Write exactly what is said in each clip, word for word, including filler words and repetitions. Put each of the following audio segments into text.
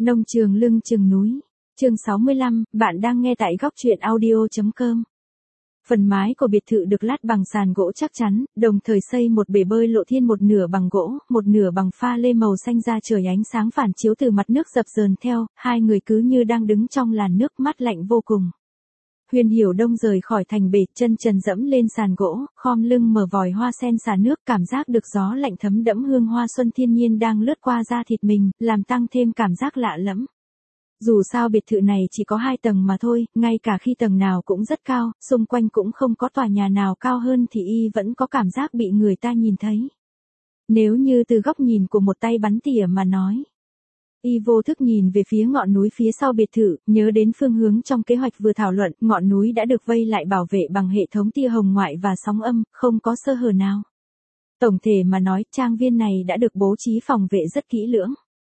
Nông trường lưng chừng núi. Chương sáu mươi lăm, bạn đang nghe tại góc truyện audio chấm com. Phần mái của biệt thự được lát bằng sàn gỗ chắc chắn, đồng thời xây một bể bơi lộ thiên, một nửa bằng gỗ, một nửa bằng pha lê màu xanh da trời, ánh sáng phản chiếu từ mặt nước dập dờn theo, hai người cứ như đang đứng trong làn nước mát lạnh vô cùng. Huyền Hiểu Đông rời khỏi thành bể, chân trần dẫm lên sàn gỗ, khom lưng mở vòi hoa sen xả nước, cảm giác được gió lạnh thấm đẫm hương hoa xuân thiên nhiên đang lướt qua da thịt mình, làm tăng thêm cảm giác lạ lẫm. Dù sao biệt thự này chỉ có hai tầng mà thôi, ngay cả khi tầng nào cũng rất cao, xung quanh cũng không có tòa nhà nào cao hơn thì y vẫn có cảm giác bị người ta nhìn thấy. Nếu như từ góc nhìn của một tay bắn tỉa mà nói. Y vô thức nhìn về phía ngọn núi phía sau biệt thự, nhớ đến phương hướng trong kế hoạch vừa thảo luận, ngọn núi đã được vây lại bảo vệ bằng hệ thống tia hồng ngoại và sóng âm, không có sơ hở nào. Tổng thể mà nói, trang viên này đã được bố trí phòng vệ rất kỹ lưỡng.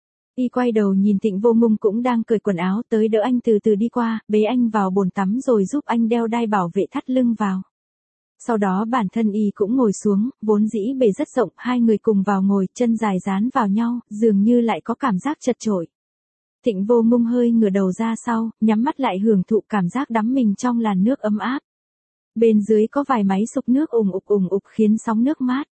Y quay đầu nhìn Thịnh Vô Ngung cũng đang cởi quần áo tới đỡ anh từ từ đi qua, bế anh vào bồn tắm rồi giúp anh đeo đai bảo vệ thắt lưng vào. Sau đó bản thân y cũng ngồi xuống, vốn dĩ bể rất rộng, hai người cùng vào ngồi, chân dài dán vào nhau, dường như lại có cảm giác chật chội. Thịnh Vô Ngung hơi ngửa đầu ra sau, nhắm mắt lại hưởng thụ cảm giác đắm mình trong làn nước ấm áp. Bên dưới có vài máy xúc nước ùng ục ùng ục khiến sóng nước mát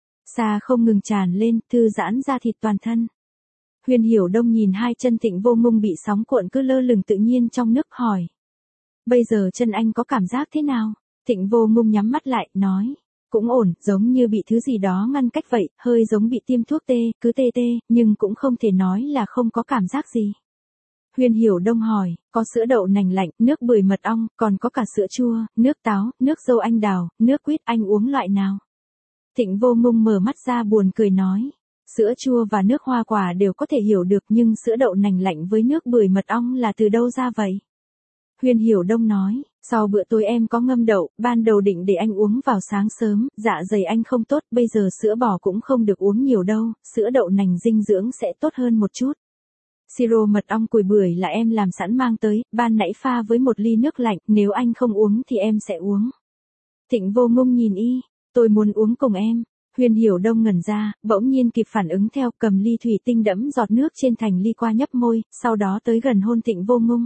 xa không ngừng tràn lên, thư giãn da thịt toàn thân. Huyền Hiểu Đông nhìn hai chân Thịnh Vô Ngung bị sóng cuộn cứ lơ lửng tự nhiên trong nước hỏi. Bây giờ chân anh có cảm giác thế nào? Thịnh Vô Ngung nhắm mắt lại, nói. Cũng ổn, giống như bị thứ gì đó ngăn cách vậy, hơi giống bị tiêm thuốc tê, cứ tê tê, nhưng cũng không thể nói là không có cảm giác gì. Huyền Hiểu Đông hỏi, có sữa đậu nành lạnh, nước bưởi mật ong, còn có cả sữa chua, nước táo, nước dâu anh đào, nước quýt, anh uống loại nào? Thịnh Vô Ngung mở mắt ra buồn cười nói. Sữa chua và nước hoa quả đều có thể hiểu được, nhưng sữa đậu nành lạnh với nước bưởi mật ong là từ đâu ra vậy? Huyền Hiểu Đông nói, sau bữa tối em có ngâm đậu, ban đầu định để anh uống vào sáng sớm, dạ dày anh không tốt, bây giờ sữa bò cũng không được uống nhiều đâu, sữa đậu nành dinh dưỡng sẽ tốt hơn một chút. Siro mật ong củi bưởi là em làm sẵn mang tới, ban nãy pha với một ly nước lạnh, nếu anh không uống thì em sẽ uống. Thịnh Vô Ngung nhìn y, tôi muốn uống cùng em. Huyền Hiểu Đông ngẩn ra, bỗng nhiên kịp phản ứng theo, cầm ly thủy tinh đẫm giọt nước trên thành ly qua nhấp môi, sau đó tới gần hôn Thịnh Vô Ngung.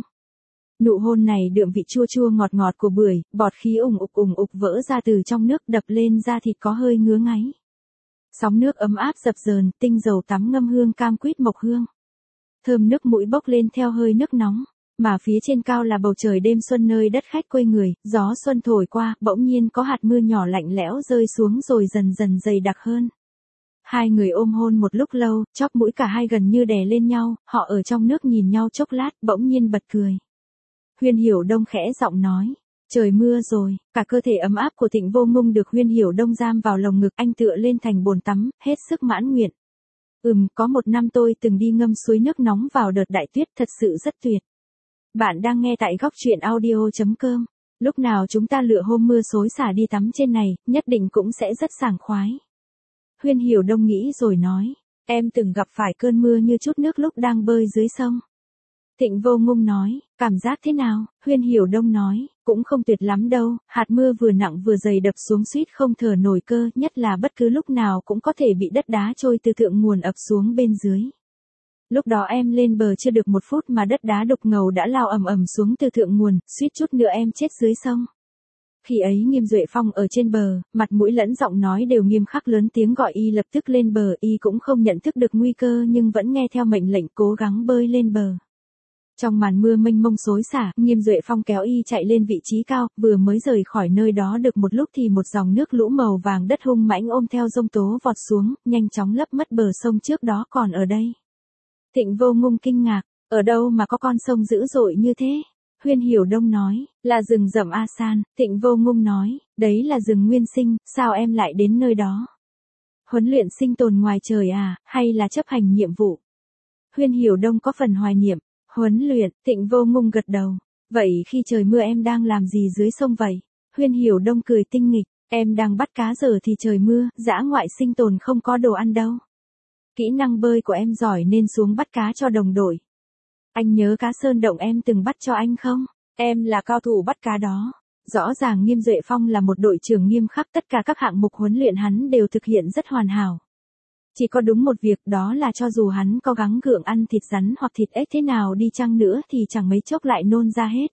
Nụ hôn này đượm vị chua chua ngọt ngọt của bưởi, bọt khí ùng ục ùng ục vỡ ra từ trong nước, đập lên da thịt có hơi ngứa ngáy. Sóng nước ấm áp dập dờn, tinh dầu tắm ngâm hương cam quýt mộc hương. Thơm nước mũi bốc lên theo hơi nước nóng. Mà phía trên cao là bầu trời đêm xuân nơi đất khách quê người, gió xuân thổi qua, bỗng nhiên có hạt mưa nhỏ lạnh lẽo rơi xuống rồi dần dần dày đặc hơn. Hai người ôm hôn một lúc lâu, chóp mũi cả hai gần như đè lên nhau, họ ở trong nước nhìn nhau chốc lát, bỗng nhiên bật cười. Huyền Hiểu Đông khẽ giọng nói, trời mưa rồi, cả cơ thể ấm áp của Thịnh Vô Ngung được Huyền Hiểu Đông giam vào lồng ngực, anh tựa lên thành bồn tắm, hết sức mãn nguyện. Ừm, có một năm tôi từng đi ngâm suối nước nóng vào đợt đại tuyết, thật sự rất tuyệt. Bạn đang nghe tại góc truyện audio chấm com. Lúc nào chúng ta lựa hôm mưa xối xả đi tắm trên này, nhất định cũng sẽ rất sảng khoái. Huyền Hiểu Đông nghĩ rồi nói, em từng gặp phải cơn mưa như chút nước lúc đang bơi dưới sông. Thịnh Vô Ngung nói, cảm giác thế nào? Huyền Hiểu Đông nói, cũng không tuyệt lắm đâu, hạt mưa vừa nặng vừa dày đập xuống suýt không thở nổi cơ, nhất là bất cứ lúc nào cũng có thể bị đất đá trôi từ thượng nguồn ập xuống bên dưới. Lúc đó em lên bờ chưa được một phút mà đất đá đục ngầu đã lao ầm ầm xuống từ thượng nguồn, suýt chút nữa em chết dưới sông. Khi ấy Nghiêm Duệ Phong ở trên bờ, mặt mũi lẫn giọng nói đều nghiêm khắc, lớn tiếng gọi y lập tức lên bờ, y cũng không nhận thức được nguy cơ nhưng vẫn nghe theo mệnh lệnh cố gắng bơi lên bờ. Trong màn mưa mênh mông xối xả, Nghiêm Duệ Phong kéo y chạy lên vị trí cao, vừa mới rời khỏi nơi đó được một lúc thì một dòng nước lũ màu vàng đất hung mãnh ôm theo giông tố vọt xuống, nhanh chóng lấp mất bờ sông trước đó còn ở đây. Thịnh Vô Ngung kinh ngạc, ở đâu mà có con sông dữ dội như thế? Huyền Hiểu Đông nói, là rừng rậm A San. Thịnh Vô Ngung nói, đấy là rừng nguyên sinh, sao em lại đến nơi đó? Huấn luyện sinh tồn ngoài trời à, hay là chấp hành nhiệm vụ? Huyền Hiểu Đông có phần hoài niệm, huấn luyện. Thịnh Vô Ngung gật đầu, vậy khi trời mưa em đang làm gì dưới sông vậy? Huyền Hiểu Đông cười tinh nghịch, em đang bắt cá giờ thì trời mưa, dã ngoại sinh tồn không có đồ ăn đâu. Kỹ năng bơi của em giỏi nên xuống bắt cá cho đồng đội. Anh nhớ cá sơn động em từng bắt cho anh không? Em là cao thủ bắt cá đó. Rõ ràng Nghiêm Duệ Phong là một đội trưởng nghiêm khắc, tất cả các hạng mục huấn luyện hắn đều thực hiện rất hoàn hảo. Chỉ có đúng một việc, đó là cho dù hắn có gắng gượng ăn thịt rắn hoặc thịt ếch thế nào đi chăng nữa thì chẳng mấy chốc lại nôn ra hết.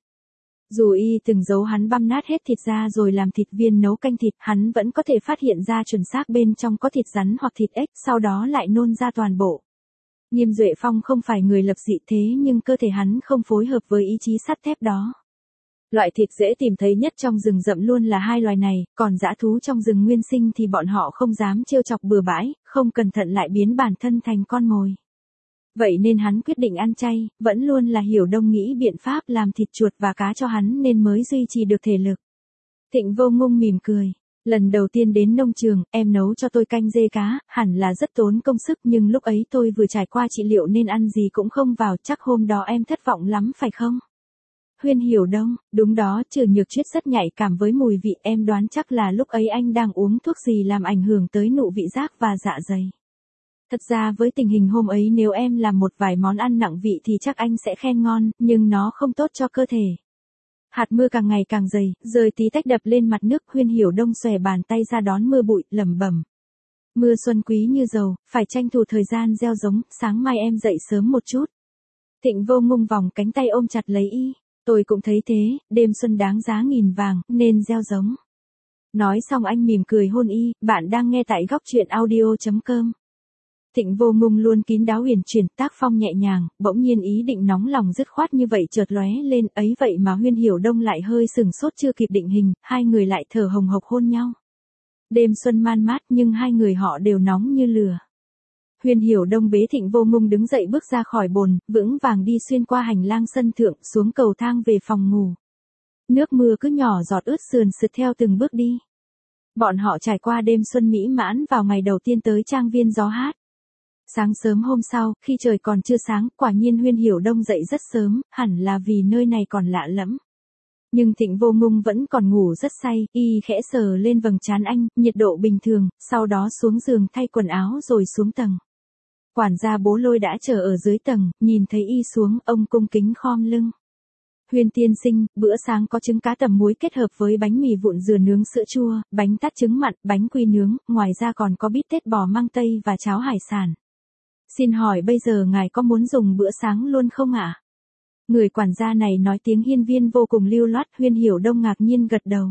Dù y từng giấu hắn băm nát hết thịt ra rồi làm thịt viên nấu canh thịt, hắn vẫn có thể phát hiện ra chuẩn xác bên trong có thịt rắn hoặc thịt ếch, sau đó lại nôn ra toàn bộ. Nghiêm Duệ Phong không phải người lập dị thế nhưng cơ thể hắn không phối hợp với ý chí sắt thép đó. Loại thịt dễ tìm thấy nhất trong rừng rậm luôn là hai loài này, còn dã thú trong rừng nguyên sinh thì bọn họ không dám trêu chọc bừa bãi, không cẩn thận lại biến bản thân thành con mồi. Vậy nên hắn quyết định ăn chay, vẫn luôn là Hiểu Đông nghĩ biện pháp làm thịt chuột và cá cho hắn nên mới duy trì được thể lực. Thịnh Vô Ngung mỉm cười. Lần đầu tiên đến nông trường, em nấu cho tôi canh dê cá, hẳn là rất tốn công sức nhưng lúc ấy tôi vừa trải qua trị liệu nên ăn gì cũng không vào, chắc hôm đó em thất vọng lắm phải không? Huyên Hiểu Đông, đúng đó, Trừ Nhược Chuyết rất nhạy cảm với mùi vị, em đoán chắc là lúc ấy anh đang uống thuốc gì làm ảnh hưởng tới nụ vị giác và dạ dày. Thật ra với tình hình hôm ấy nếu em làm một vài món ăn nặng vị thì chắc anh sẽ khen ngon, nhưng nó không tốt cho cơ thể. Hạt mưa càng ngày càng dày, rơi tí tách đập lên mặt nước, Huyên Hiểu Đông xòe bàn tay ra đón mưa bụi, lẩm bẩm. Mưa xuân quý như dầu, phải tranh thủ thời gian gieo giống, sáng mai em dậy sớm một chút. Thịnh Vô Ngung vòng cánh tay ôm chặt lấy y. Tôi cũng thấy thế, đêm xuân đáng giá nghìn vàng, nên gieo giống. Nói xong anh mỉm cười hôn y, bạn đang nghe tại góc truyện audio chấm com. Thịnh Vô Ngung luôn kín đáo huyền chuyển, tác phong nhẹ nhàng, bỗng nhiên ý định nóng lòng dứt khoát như vậy chợt lóe lên, ấy vậy mà Huyên Hiểu Đông lại hơi sừng sốt chưa kịp định hình, hai người lại thở hồng hộc hôn nhau. Đêm xuân man mát nhưng hai người họ đều nóng như lửa. Huyên Hiểu Đông bế Thịnh Vô Ngung đứng dậy bước ra khỏi bồn, vững vàng đi xuyên qua hành lang sân thượng, xuống cầu thang về phòng ngủ. Nước mưa cứ nhỏ giọt ướt sườn sượt theo từng bước đi. Bọn họ trải qua đêm xuân mỹ mãn vào ngày đầu tiên tới trang viên Gió Hát. Sáng sớm hôm sau, khi trời còn chưa sáng, quả nhiên Huyên Hiểu Đông dậy rất sớm, hẳn là vì nơi này còn lạ lẫm. Nhưng Thịnh Vô Ngung vẫn còn ngủ rất say, y khẽ sờ lên vầng trán anh, nhiệt độ bình thường, sau đó xuống giường thay quần áo rồi xuống tầng. Quản gia Bố Lôi đã chờ ở dưới tầng, nhìn thấy y xuống, ông cung kính khom lưng. Huyên tiên sinh, bữa sáng có trứng cá tầm muối kết hợp với bánh mì vụn dừa nướng sữa chua, bánh tát trứng mặn, bánh quy nướng, ngoài ra còn có bít tết bò mang tây và cháo hải sản. Xin hỏi bây giờ ngài có muốn dùng bữa sáng luôn không ạ? À? Người quản gia này nói tiếng Hiên Viên vô cùng lưu loát, Huyên Hiểu Đông ngạc nhiên gật đầu.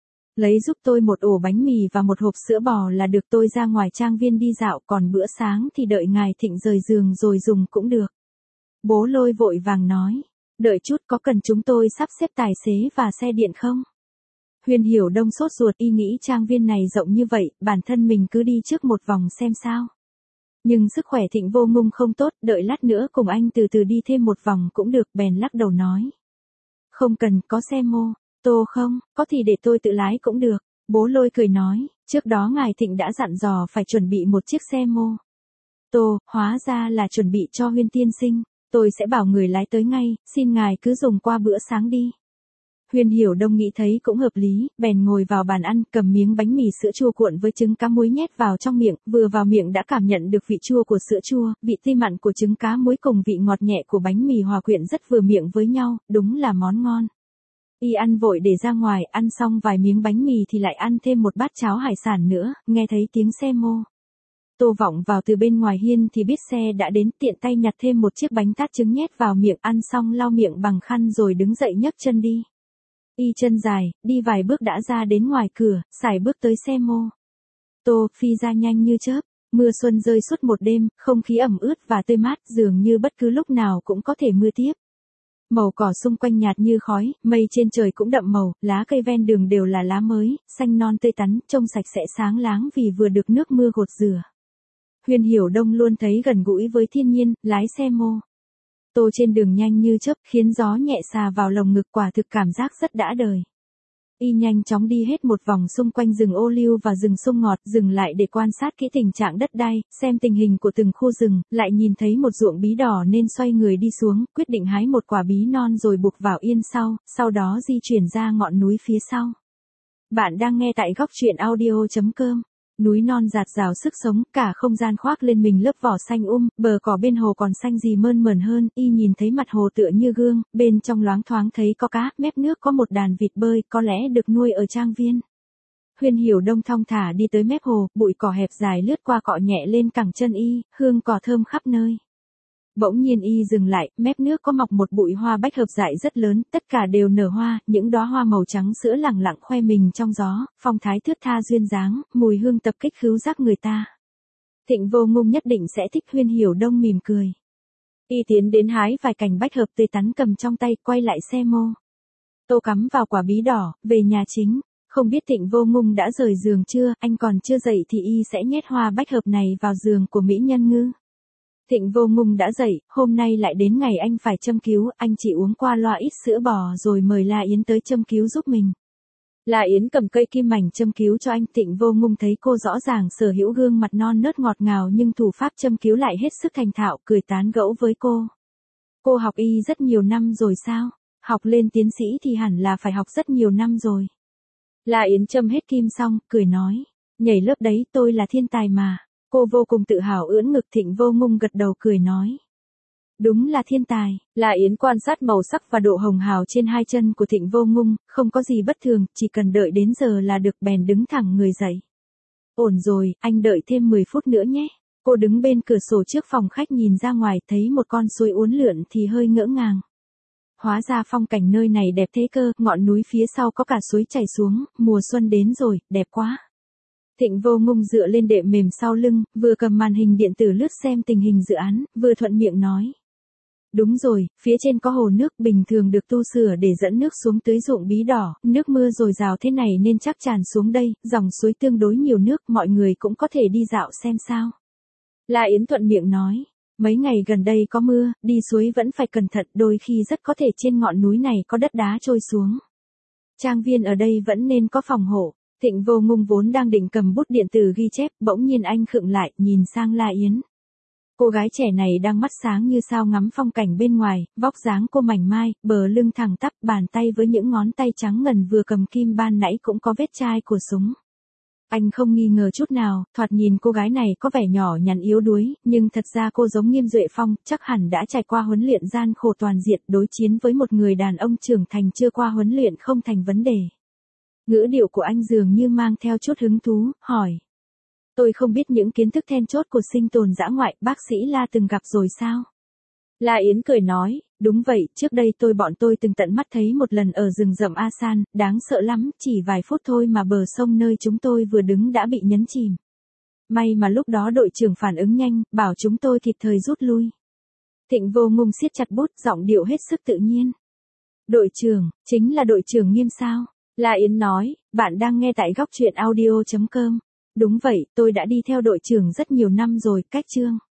Lấy giúp tôi một ổ bánh mì và một hộp sữa bò là được, tôi ra ngoài trang viên đi dạo, còn bữa sáng thì đợi ngài Thịnh rời giường rồi dùng cũng được. Bố Lôi vội vàng nói, đợi chút, có cần chúng tôi sắp xếp tài xế và xe điện không? Huyên Hiểu Đông sốt ruột, y nghĩ trang viên này rộng như vậy, bản thân mình cứ đi trước một vòng xem sao. Nhưng sức khỏe Thịnh Vô Ngung không tốt, đợi lát nữa cùng anh từ từ đi thêm một vòng cũng được, bèn lắc đầu nói. Không cần, có xe mô tô không, có thì để tôi tự lái cũng được. Bố Lôi cười nói, trước đó ngài Thịnh đã dặn dò phải chuẩn bị một chiếc xe mô tô, hóa ra là chuẩn bị cho Huyên tiên sinh, tôi sẽ bảo người lái tới ngay, xin ngài cứ dùng qua bữa sáng đi. Huyên Hiểu Đông nghĩ thấy cũng hợp lý, bèn ngồi vào bàn ăn, cầm miếng bánh mì sữa chua cuộn với trứng cá muối nhét vào trong miệng, vừa vào miệng đã cảm nhận được vị chua của sữa chua, vị tươi mặn của trứng cá muối cùng vị ngọt nhẹ của bánh mì hòa quyện rất vừa miệng với nhau, đúng là món ngon. Y ăn vội để ra ngoài, ăn xong vài miếng bánh mì thì lại ăn thêm một bát cháo hải sản nữa, nghe thấy tiếng xe mô tô vọng vào từ bên ngoài hiên thì biết xe đã đến, tiện tay nhặt thêm một chiếc bánh tát trứng nhét vào miệng, ăn xong lau miệng bằng khăn rồi đứng dậy nhấc chân đi. Y chân dài, đi vài bước đã ra đến ngoài cửa, sải bước tới xe mô tô, phi ra nhanh như chớp. Mưa xuân rơi suốt một đêm, không khí ẩm ướt và tươi mát, dường như bất cứ lúc nào cũng có thể mưa tiếp. Màu cỏ xung quanh nhạt như khói, mây trên trời cũng đậm màu, lá cây ven đường đều là lá mới, xanh non tươi tắn, trông sạch sẽ sáng láng vì vừa được nước mưa gột rửa. Huyên Hiểu Đông luôn thấy gần gũi với thiên nhiên, lái xe mô tô trên đường nhanh như chớp, khiến gió nhẹ xà vào lồng ngực, quả thực cảm giác rất đã đời. Y nhanh chóng đi hết một vòng xung quanh rừng ô liu và rừng sông ngọt, dừng lại để quan sát kỹ tình trạng đất đai, xem tình hình của từng khu rừng, lại nhìn thấy một ruộng bí đỏ nên xoay người đi xuống, quyết định hái một quả bí non rồi buộc vào yên sau, sau đó di chuyển ra ngọn núi phía sau. Bạn đang nghe tại góc truyện audio chấm com. Núi non rạt rào sức sống, cả không gian khoác lên mình lớp vỏ xanh um, bờ cỏ bên hồ còn xanh gì mơn mởn hơn, y nhìn thấy mặt hồ tựa như gương, bên trong loáng thoáng thấy có cá, mép nước có một đàn vịt bơi, có lẽ được nuôi ở trang viên. Huyên Hiểu Đông thong thả đi tới mép hồ, bụi cỏ hẹp dài lướt qua cọ nhẹ lên cẳng chân y, hương cỏ thơm khắp nơi. Bỗng nhiên y dừng lại, mép nước có mọc một bụi hoa bách hợp dại rất lớn, tất cả đều nở hoa, những đóa hoa màu trắng sữa lẳng lặng khoe mình trong gió, phong thái thướt tha duyên dáng, mùi hương tập kích khứu giác người ta. Thịnh Vô Ngung nhất định sẽ thích. Huyên Hiểu Đông mỉm cười. Y tiến đến hái vài cành bách hợp tươi tắn cầm trong tay, quay lại xe mô. Tô cắm vào quả bí đỏ, về nhà chính. Không biết Thịnh Vô Ngung đã rời giường chưa, anh còn chưa dậy thì y sẽ nhét hoa bách hợp này vào giường của mỹ nhân ngư. Thịnh Vô Ngung đã dậy, hôm nay lại đến ngày anh phải châm cứu, anh chỉ uống qua loa ít sữa bò rồi mời La Yến tới châm cứu giúp mình. La Yến cầm cây kim mảnh châm cứu cho anh. Thịnh Vô Ngung thấy cô rõ ràng sở hữu gương mặt non nớt ngọt ngào nhưng thủ pháp châm cứu lại hết sức thành thạo, cười tán gẫu với cô. Cô học y rất nhiều năm rồi sao? Học lên tiến sĩ thì hẳn là phải học rất nhiều năm rồi. La Yến châm hết kim xong, cười nói, nhảy lớp đấy tôi là thiên tài mà. Cô vô cùng tự hào ưỡn ngực. Thịnh Vô Ngung gật đầu cười nói. Đúng là thiên tài. La Yến quan sát màu sắc và độ hồng hào trên hai chân của Thịnh Vô Ngung, không có gì bất thường, chỉ cần đợi đến giờ là được, bèn đứng thẳng người dậy. Ổn rồi, anh đợi thêm mười phút nữa nhé. Cô đứng bên cửa sổ trước phòng khách nhìn ra ngoài, thấy một con suối uốn lượn thì hơi ngỡ ngàng. Hóa ra phong cảnh nơi này đẹp thế cơ, ngọn núi phía sau có cả suối chảy xuống, mùa xuân đến rồi, đẹp quá. Thịnh Vô Ngung dựa lên đệm mềm sau lưng, vừa cầm màn hình điện tử lướt xem tình hình dự án, vừa thuận miệng nói. Đúng rồi, phía trên có hồ nước bình thường được tu sửa để dẫn nước xuống tưới ruộng bí đỏ, nước mưa dồi dào thế này nên chắc tràn xuống đây, dòng suối tương đối nhiều nước, mọi người cũng có thể đi dạo xem sao. La Yến thuận miệng nói, mấy ngày gần đây có mưa, đi suối vẫn phải cẩn thận, đôi khi rất có thể trên ngọn núi này có đất đá trôi xuống. Trang viên ở đây vẫn nên có phòng hộ. Thịnh Vô Ngung vốn đang định cầm bút điện tử ghi chép, bỗng nhiên anh khựng lại, nhìn sang La Yến. Cô gái trẻ này đang mắt sáng như sao ngắm phong cảnh bên ngoài, vóc dáng cô mảnh mai, bờ lưng thẳng tắp, bàn tay với những ngón tay trắng ngần vừa cầm kim ban nãy cũng có vết chai của súng. Anh không nghi ngờ chút nào, thoạt nhìn cô gái này có vẻ nhỏ nhắn yếu đuối, nhưng thật ra cô giống Nghiêm Duệ Phong, chắc hẳn đã trải qua huấn luyện gian khổ toàn diện, đối chiến với một người đàn ông trưởng thành chưa qua huấn luyện không thành vấn đề. Ngữ điệu của anh dường như mang theo chút hứng thú, hỏi. Tôi không biết những kiến thức then chốt của sinh tồn dã ngoại, bác sĩ La từng gặp rồi sao? La Yến cười nói, đúng vậy, trước đây tôi bọn tôi từng tận mắt thấy một lần ở rừng rậm A San, đáng sợ lắm, chỉ vài phút thôi mà bờ sông nơi chúng tôi vừa đứng đã bị nhấn chìm. May mà lúc đó đội trưởng phản ứng nhanh, bảo chúng tôi kịp thời rút lui. Thịnh Vô Ngung siết chặt bút, giọng điệu hết sức tự nhiên. Đội trưởng, chính là đội trưởng Nghiêm sao? La Yến nói, bạn đang nghe tại góc truyện audio chấm com. Đúng vậy, tôi đã đi theo đội trưởng rất nhiều năm rồi, cách chương.